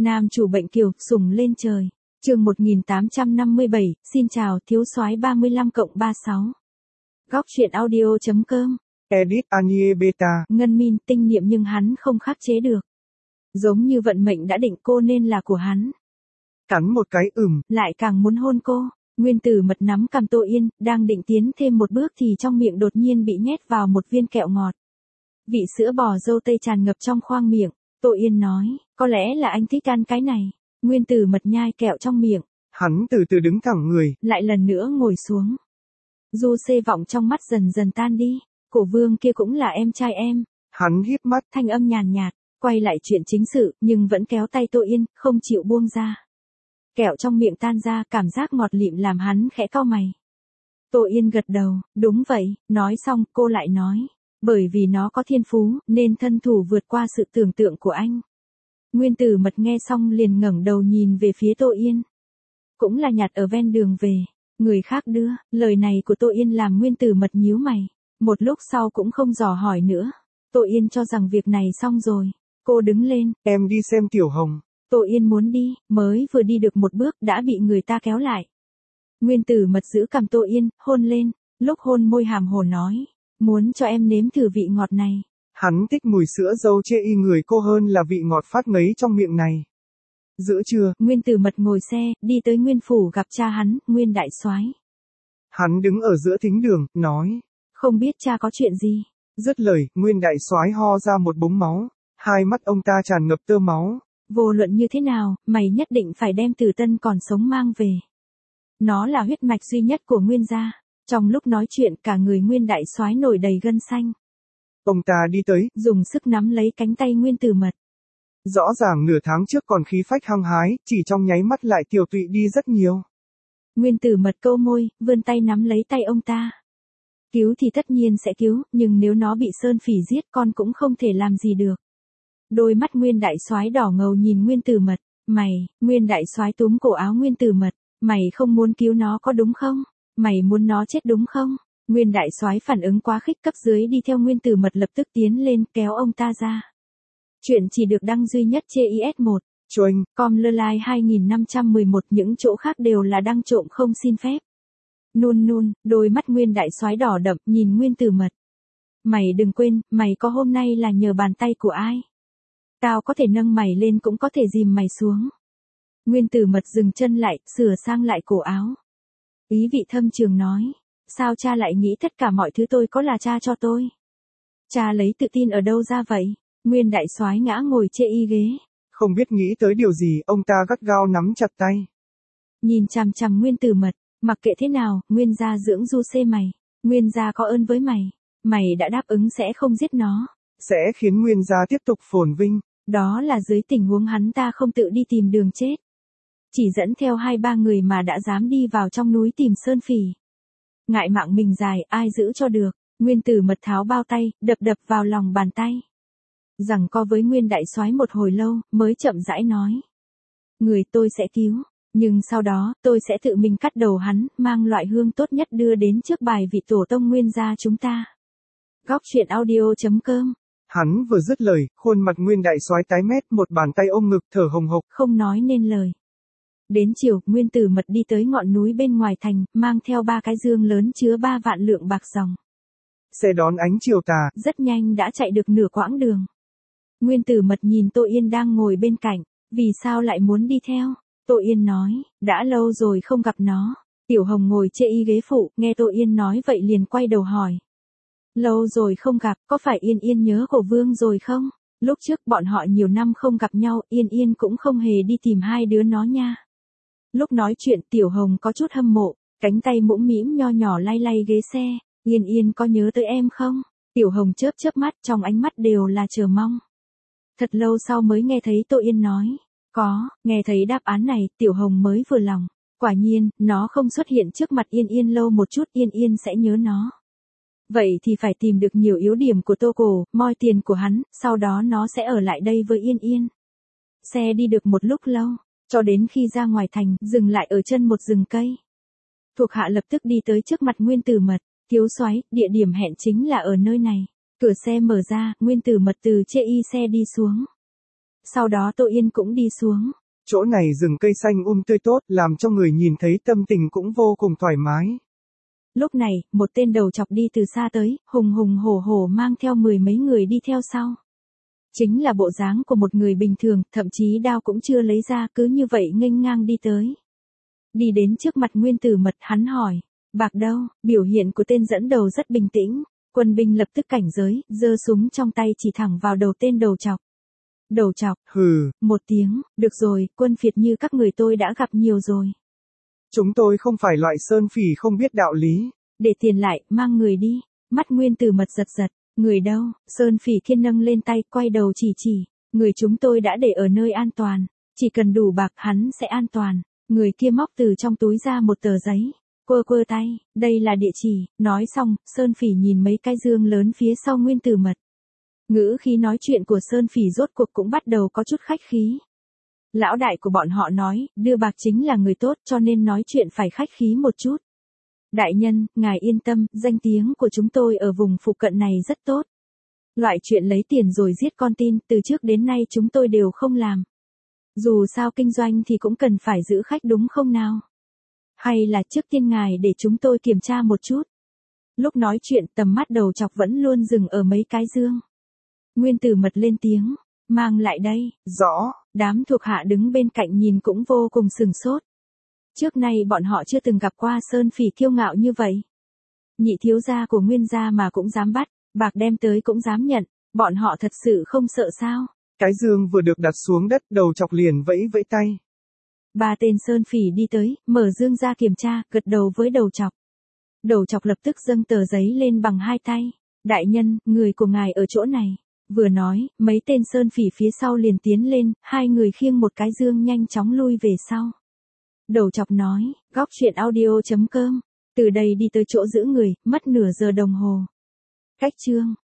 Nam chủ bệnh kiều, sủng lên trời. Chương 1857, xin chào thiếu soái 35+36. Góc truyện audio.com. Edit Anie Beta. Ngân Min tinh niệm nhưng hắn không khắc chế được. Giống như vận mệnh đã định cô nên là của hắn. Cắn một cái lại càng muốn hôn cô. Nguyên Tử Mật nắm cằm Tô Yên, đang định tiến thêm một bước thì trong miệng đột nhiên bị nhét vào một viên kẹo ngọt. Vị sữa bò dâu tây tràn ngập trong khoang miệng. Tô Yên nói, có lẽ là anh thích ăn cái này. Nguyên Tử Mật nhai kẹo trong miệng. Hắn từ từ đứng thẳng người. Lại lần nữa ngồi xuống. Du xê vọng trong mắt dần dần tan đi. Cổ Vương kia cũng là em trai em. Hắn híp mắt. Thanh âm nhàn nhạt, quay lại chuyện chính sự, nhưng vẫn kéo tay Tô Yên, không chịu buông ra. Kẹo trong miệng tan ra, cảm giác ngọt lịm làm hắn khẽ cau mày. Tô Yên gật đầu, đúng vậy, nói xong, cô lại nói. Bởi vì nó có thiên phú, nên thân thủ vượt qua sự tưởng tượng của anh. Nguyên Tử Mật nghe xong liền ngẩng đầu nhìn về phía Tô Yên. Cũng là nhặt ở ven đường về, người khác đưa, lời này của Tô Yên làm Nguyên Tử Mật nhíu mày. Một lúc sau cũng không dò hỏi nữa. Tô Yên cho rằng việc này xong rồi. Cô đứng lên. Em đi xem Tiểu Hồng. Tô Yên muốn đi, mới vừa đi được một bước đã bị người ta kéo lại. Nguyên Tử Mật giữ cằm Tô Yên, hôn lên. Lúc hôn môi hàm hồ nói. Muốn cho em nếm thử vị ngọt này. Hắn thích mùi sữa dâu chê y người cô hơn là vị ngọt phát ngấy trong miệng này. Giữa trưa, Nguyên Tử Mật ngồi xe, đi tới Nguyên Phủ gặp cha hắn, Nguyên Đại Soái. Hắn đứng ở giữa thính đường, nói. Không biết cha có chuyện gì. Dứt lời, Nguyên Đại Soái ho ra một búng máu. Hai mắt ông ta tràn ngập tơ máu. Vô luận như thế nào, mày nhất định phải đem Tử Tân còn sống mang về. Nó là huyết mạch duy nhất của Nguyên gia. Trong lúc nói chuyện cả người Nguyên Đại Soái nổi đầy gân xanh. Ông ta đi tới, dùng sức nắm lấy cánh tay Nguyên Tử Mật. Rõ ràng nửa tháng trước còn khí phách hăng hái, chỉ trong nháy mắt lại tiều tụy đi rất nhiều. Nguyên Tử Mật câu môi, vươn tay nắm lấy tay ông ta. Cứu thì tất nhiên sẽ cứu, nhưng nếu nó bị Sơn Phỉ giết con cũng không thể làm gì được. Đôi mắt Nguyên Đại Soái đỏ ngầu nhìn Nguyên Tử Mật. Mày, Nguyên Đại Soái túm cổ áo Nguyên Tử Mật. Mày không muốn cứu nó có đúng không? Mày muốn nó chết đúng không? Nguyên Đại Soái phản ứng quá khích, cấp dưới đi theo Nguyên Tử Mật lập tức tiến lên kéo ông ta ra. Chuyện chỉ được đăng duy nhất trên IS1. Choing. Com lơ lai 2511, những chỗ khác đều là đăng trộm không xin phép. Nun, đôi mắt Nguyên Đại Soái đỏ đậm nhìn Nguyên Tử Mật. Mày đừng quên, mày có hôm nay là nhờ bàn tay của ai? Tao có thể nâng mày lên cũng có thể dìm mày xuống. Nguyên Tử Mật dừng chân lại, sửa sang lại cổ áo. Ý vị thâm trường nói. Sao cha lại nghĩ tất cả mọi thứ tôi có là cha cho tôi? Cha lấy tự tin ở đâu ra vậy? Nguyên Đại Soái ngã ngồi chê y ghế. Không biết nghĩ tới điều gì, ông ta gắt gao nắm chặt tay. Nhìn chằm chằm Nguyên Tử Mật, mặc kệ thế nào, Nguyên gia dưỡng du xê mày. Nguyên gia có ơn với mày. Mày đã đáp ứng sẽ không giết nó. Sẽ khiến Nguyên gia tiếp tục phồn vinh. Đó là dưới tình huống hắn ta không tự đi tìm đường chết. Chỉ dẫn theo 2-3 người mà đã dám đi vào trong núi tìm Sơn Phỉ. Ngại mạng mình dài, ai giữ cho được. Nguyên Tử Mật tháo bao tay, đập vào lòng bàn tay. Rằng co với Nguyên Đại Soái một hồi lâu, mới chậm rãi nói. Người tôi sẽ cứu, nhưng sau đó, tôi sẽ tự mình cắt đầu hắn, mang loại hương tốt nhất đưa đến trước bài vị tổ tông Nguyên gia chúng ta. Góc truyện audio.com. Hắn vừa dứt lời, khuôn mặt Nguyên Đại Soái tái mét, một bàn tay ôm ngực thở hồng hộc. Không nói nên lời. Đến chiều, Nguyên Tử Mật đi tới ngọn núi bên ngoài thành, mang theo 3 cái dương lớn chứa 3 vạn lượng bạc dòng. Xe đón ánh chiều tà. Rất nhanh đã chạy được nửa quãng đường. Nguyên Tử Mật nhìn Tô Yên đang ngồi bên cạnh. Vì sao lại muốn đi theo? Tô Yên nói, đã lâu rồi không gặp nó. Tiểu Hồng ngồi chê y ghế phụ, nghe Tô Yên nói vậy liền quay đầu hỏi. Lâu rồi không gặp, có phải Yên Yên nhớ Cổ Vương rồi không? Lúc trước bọn họ nhiều năm không gặp nhau, Yên Yên cũng không hề đi tìm hai đứa nó nha. Lúc nói chuyện Tiểu Hồng có chút hâm mộ, cánh tay mũm mĩm nho nhỏ lay lay ghế xe. Yên Yên có nhớ tới em không? Tiểu Hồng chớp mắt, trong ánh mắt đều là chờ mong. Thật lâu sau mới nghe thấy Tô Yên nói. Có, nghe thấy đáp án này, Tiểu Hồng mới vừa lòng. Quả nhiên, nó không xuất hiện trước mặt Yên Yên lâu một chút, Yên Yên sẽ nhớ nó. Vậy thì phải tìm được nhiều yếu điểm của Tô Cổ, moi tiền của hắn, sau đó nó sẽ ở lại đây với Yên Yên. Xe đi được một lúc lâu, cho đến khi ra ngoài thành, dừng lại ở chân một rừng cây. Thuộc hạ lập tức đi tới trước mặt Nguyên Tử Mật. Thiếu soái, địa điểm hẹn chính là ở nơi này. Cửa xe mở ra, Nguyên Tử Mật từ chê y xe đi xuống. sau đó Tô Yên cũng đi xuống. Chỗ này rừng cây xanh tươi tốt, làm cho người nhìn thấy tâm tình cũng vô cùng thoải mái. Lúc này, một tên đầu chọc đi từ xa tới, hùng hùng hổ hổ mang theo 10 mấy người đi theo sau. Chính là bộ dáng của một người bình thường, thậm chí đao cũng chưa lấy ra, cứ như vậy nghênh ngang đi tới. Đi đến trước mặt Nguyên Tử Mật, hắn hỏi, bạc đâu? Biểu hiện của tên dẫn đầu rất bình tĩnh. Quân binh lập tức cảnh giới, giơ súng trong tay chỉ thẳng vào đầu tên đầu chọc. Đầu chọc, hừ, một tiếng, được rồi, quân phiệt như các người tôi đã gặp nhiều rồi. Chúng tôi không phải loại sơn phỉ không biết đạo lý. Để tiền lại, mang người đi. Mắt Nguyên Tử Mật giật giật, người đâu? Sơn phỉ thiên nâng lên tay, quay đầu chỉ, người chúng tôi đã để ở nơi an toàn. Chỉ cần đủ bạc hắn sẽ an toàn. Người kia móc từ trong túi ra một tờ giấy. Quơ tay, đây là địa chỉ. Nói xong, Sơn phỉ nhìn mấy cái dương lớn phía sau Nguyên Tử Mật. Ngữ khí nói chuyện của Sơn phỉ rốt cuộc cũng bắt đầu có chút khách khí. Lão đại của bọn họ nói, đưa bạc chính là người tốt cho nên nói chuyện phải khách khí một chút. Đại nhân, ngài yên tâm, danh tiếng của chúng tôi ở vùng phụ cận này rất tốt. Loại chuyện lấy tiền rồi giết con tin, từ trước đến nay chúng tôi đều không làm. Dù sao kinh doanh thì cũng cần phải giữ khách đúng không nào? Hay là trước tiên ngài để chúng tôi kiểm tra một chút. Lúc nói chuyện tầm mắt đầu chọc vẫn luôn dừng ở mấy cái dương. Nguyên Tử Mật lên tiếng, mang lại đây. Rõ. Đám thuộc hạ đứng bên cạnh nhìn cũng vô cùng sừng sốt. Trước nay bọn họ chưa từng gặp qua Sơn phỉ kiêu ngạo như vậy. Nhị thiếu gia của Nguyên gia mà cũng dám bắt, bạc đem tới cũng dám nhận, bọn họ thật sự không sợ sao? Cái dương vừa được đặt xuống đất, đầu chọc liền vẫy vẫy tay. 3 tên Sơn phỉ đi tới, mở dương ra kiểm tra, gật đầu với đầu chọc. Đầu chọc lập tức dâng tờ giấy lên bằng 2 tay. Đại nhân, người của ngài ở chỗ này. Vừa nói, mấy tên Sơn phỉ phía sau liền tiến lên, 2 người khiêng một cái dương nhanh chóng lui về sau. Đầu chọc nói, góc chuyện audio.com. Từ đây đi tới chỗ giữ người, mất nửa giờ đồng hồ. Cách chương.